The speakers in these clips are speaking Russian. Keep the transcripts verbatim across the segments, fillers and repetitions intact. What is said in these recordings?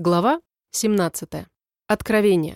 Глава семнадцатая. Откровение.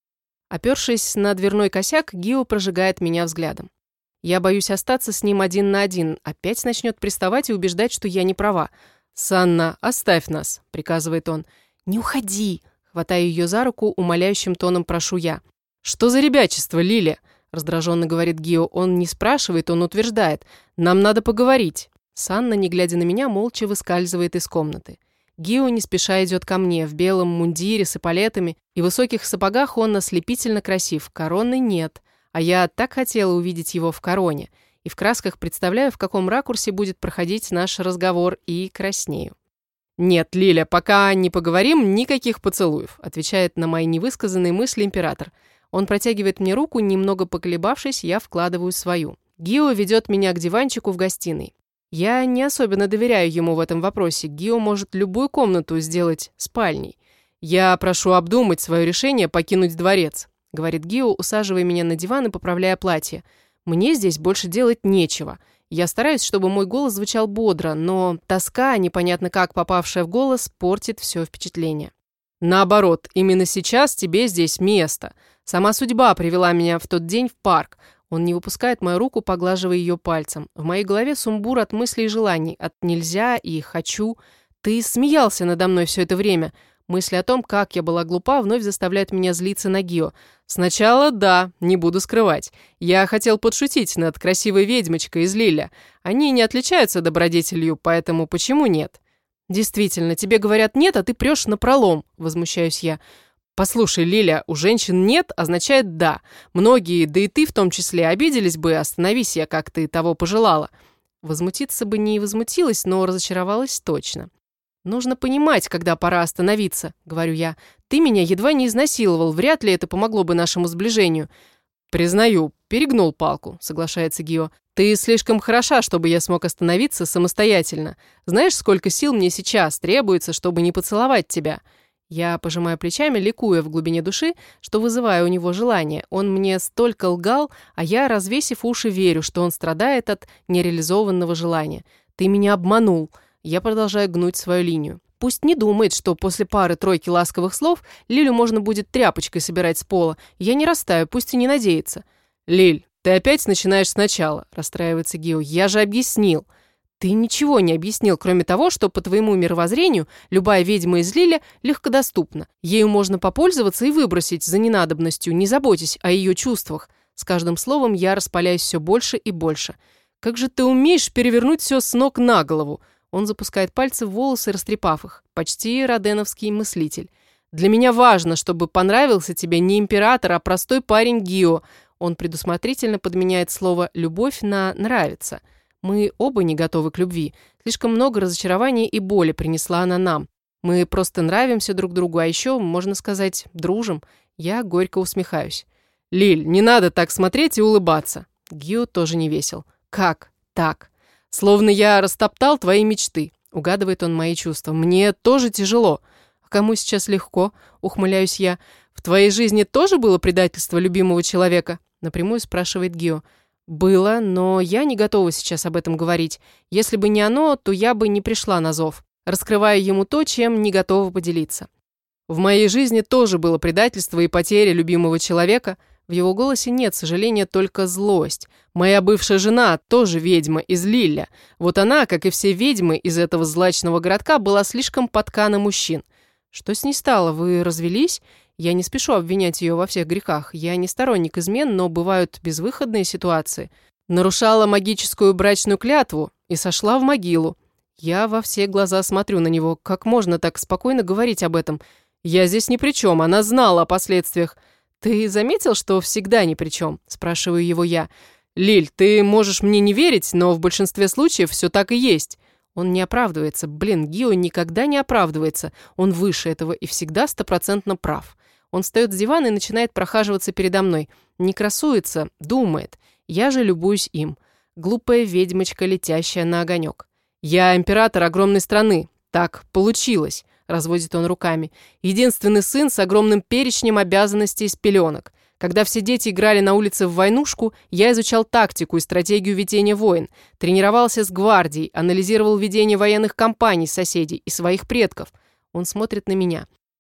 Опершись на дверной косяк, Гио прожигает меня взглядом. Я боюсь остаться с ним один на один, опять начнет приставать и убеждать, что я не права. «Санна, оставь нас», — приказывает он. «Не уходи», — хватаю ее за руку, умоляющим тоном прошу я. «Что за ребячество, Лиля?» — раздраженно говорит Гио. Он не спрашивает, он утверждает. «Нам надо поговорить». Санна, не глядя на меня, молча выскальзывает из комнаты. Гио не спеша идет ко мне, в белом мундире с эполетами и высоких сапогах он ослепительно красив, короны нет, а я так хотела увидеть его в короне, и в красках представляю, в каком ракурсе будет проходить наш разговор, и краснею. «Нет, Лиля, пока не поговорим, никаких поцелуев», отвечает на мои невысказанные мысли император. Он протягивает мне руку, немного поколебавшись, я вкладываю свою. Гио ведет меня к диванчику в гостиной. Я не особенно доверяю ему в этом вопросе. Гио может любую комнату сделать спальней. «Я прошу обдумать свое решение покинуть дворец», — говорит Гио, усаживая меня на диван и поправляя платье. «Мне здесь больше делать нечего. Я стараюсь, чтобы мой голос звучал бодро, но тоска, непонятно как попавшая в голос, портит все впечатление». «Наоборот, именно сейчас тебе здесь место. Сама судьба привела меня в тот день в парк». Он не выпускает мою руку, поглаживая ее пальцем. В моей голове сумбур от мыслей и желаний, от «нельзя» и «хочу». Ты смеялся надо мной все это время. Мысли о том, как я была глупа, вновь заставляют меня злиться на Гио. Сначала да, не буду скрывать. Я хотел подшутить над красивой ведьмочкой из Лиля. Они не отличаются добродетелью, поэтому почему нет? Действительно, тебе говорят «нет», а ты прешь напролом, возмущаюсь я. «Послушай, Лиля, у женщин «нет» означает «да». Многие, да и ты в том числе, обиделись бы, остановись я, как ты того пожелала». Возмутиться бы не возмутилась, но разочаровалась точно. «Нужно понимать, когда пора остановиться», — говорю я. «Ты меня едва не изнасиловал, вряд ли это помогло бы нашему сближению». «Признаю, перегнул палку», — соглашается Гио. «Ты слишком хороша, чтобы я смог остановиться самостоятельно. Знаешь, сколько сил мне сейчас требуется, чтобы не поцеловать тебя?» Я пожимаю плечами, ликуя в глубине души, что вызываю у него желание. Он мне столько лгал, а я, развесив уши, верю, что он страдает от нереализованного желания. Ты меня обманул. Я продолжаю гнуть свою линию. Пусть не думает, что после пары-тройки ласковых слов Лилю можно будет тряпочкой собирать с пола. Я не растаю, пусть и не надеется. «Лиль, ты опять начинаешь сначала», – расстраивается Гио. «Я же объяснил». «Ты ничего не объяснил, кроме того, что, по твоему мировоззрению, любая ведьма из Лиля легкодоступна. Ею можно попользоваться и выбросить за ненадобностью, не заботясь о ее чувствах». С каждым словом я распаляюсь все больше и больше. «Как же ты умеешь перевернуть все с ног на голову?» Он запускает пальцы в волосы, растрепав их. Почти роденовский мыслитель. «Для меня важно, чтобы понравился тебе не император, а простой парень Гио». Он предусмотрительно подменяет слово «любовь» на «нравится». Мы оба не готовы к любви. Слишком много разочарований и боли принесла она нам. Мы просто нравимся друг другу, а еще, можно сказать, дружим. Я горько усмехаюсь. «Лиль, не надо так смотреть и улыбаться». Гио тоже не весел. «Как так? Словно я растоптал твои мечты». Угадывает он мои чувства. «Мне тоже тяжело». «А кому сейчас легко?» Ухмыляюсь я. «В твоей жизни тоже было предательство любимого человека?» Напрямую спрашивает Гио. «Было, но я не готова сейчас об этом говорить. Если бы не оно, то я бы не пришла на зов. Раскрываю ему то, чем не готова поделиться. В моей жизни тоже было предательство и потеря любимого человека». В его голосе нет сожаления, только злость. «Моя бывшая жена тоже ведьма из Лилля. Вот она, как и все ведьмы из этого злачного городка, была слишком подка на мужчин». «Что с ней стало? Вы развелись?» Я не спешу обвинять ее во всех грехах. Я не сторонник измен, но бывают безвыходные ситуации. Нарушала магическую брачную клятву и сошла в могилу. Я во все глаза смотрю на него. Как можно так спокойно говорить об этом? Я здесь ни при чем, она знала о последствиях. «Ты заметил, что всегда ни при чем?» – спрашиваю его я. «Лиль, ты можешь мне не верить, но в большинстве случаев все так и есть». Он не оправдывается. Блин, Гио никогда не оправдывается. Он выше этого и всегда стопроцентно прав. Он встает с дивана и начинает прохаживаться передо мной. Не красуется, думает. Я же любуюсь им. Глупая ведьмочка, летящая на огонек. «Я император огромной страны. Так получилось», — разводит он руками. «Единственный сын с огромным перечнем обязанностей из пеленок. Когда все дети играли на улице в войнушку, я изучал тактику и стратегию ведения войн, тренировался с гвардией, анализировал ведение военных кампаний соседей и своих предков». Он смотрит на меня.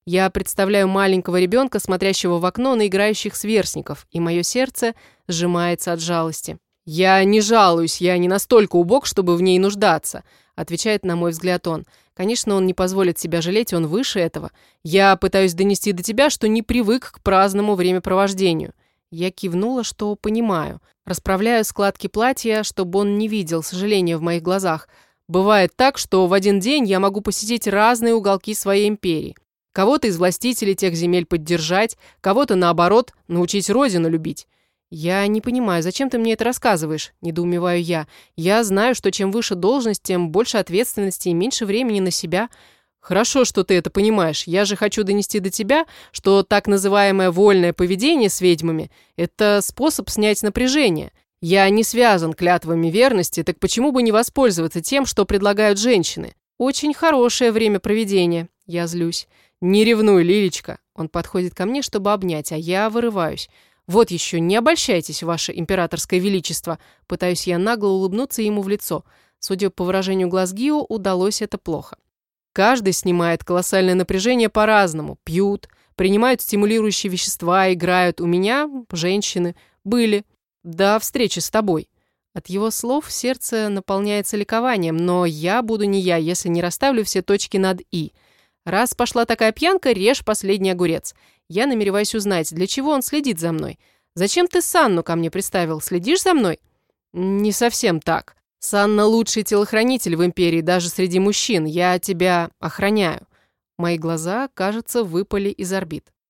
Я представляю маленького ребенка, смотрящего в окно на играющих сверстников, и мое сердце сжимается от жалости. «Я не жалуюсь, я не настолько убог, чтобы в ней нуждаться», отвечает, на мой взгляд, он. Конечно, он не позволит себя жалеть, он выше этого. Я пытаюсь донести до тебя, что не привык к праздному времяпровождению. Я кивнула, что понимаю. Расправляю складки платья, чтобы он не видел сожаления в моих глазах. Бывает так, что в один день я могу посетить разные уголки своей империи. Кого-то из властителей тех земель поддержать, кого-то, наоборот, научить родину любить. «Я не понимаю, зачем ты мне это рассказываешь?» – недоумеваю я. «Я знаю, что чем выше должность, тем больше ответственности и меньше времени на себя». «Хорошо, что ты это понимаешь. Я же хочу донести до тебя, что так называемое вольное поведение с ведьмами – это способ снять напряжение. Я не связан клятвами верности, так почему бы не воспользоваться тем, что предлагают женщины? Очень хорошее времяпроведение». Я злюсь. «Не ревнуй, Лилечка». Он подходит ко мне, чтобы обнять, а я вырываюсь. «Вот еще, не обольщайтесь, ваше императорское величество!» Пытаюсь я нагло улыбнуться ему в лицо. Судя по выражению глаз Гио, удалось это плохо. Каждый снимает колоссальное напряжение по-разному. Пьют, принимают стимулирующие вещества, играют. У меня женщины были. До встречи с тобой. От его слов сердце наполняется ликованием, но я буду не я, если не расставлю все точки над «и». Раз пошла такая пьянка, режь последний огурец. Я намереваюсь узнать, для чего он следит за мной. Зачем ты Санну ко мне приставил? Следишь за мной? Не совсем так. Санна лучший телохранитель в империи, даже среди мужчин. Я тебя охраняю. Мои глаза, кажется, выпали из орбит.